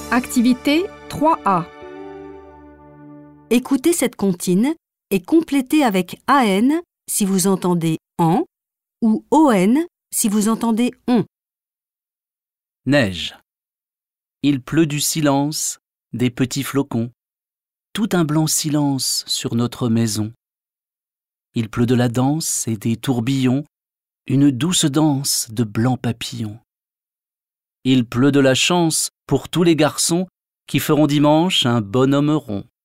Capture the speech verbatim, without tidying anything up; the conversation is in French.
Activité trois A. Écoutez cette comptine et complétez avec A N si vous entendez en ou O N si vous entendez on. Neige. Il pleut du silence, des petits flocons, tout un blanc silence sur notre maison. Il pleut de la danse et des tourbillons, une douce danse de blancs papillons. Il pleut de la chance pour tous les garçons qui feront dimanche un bonhomme rond.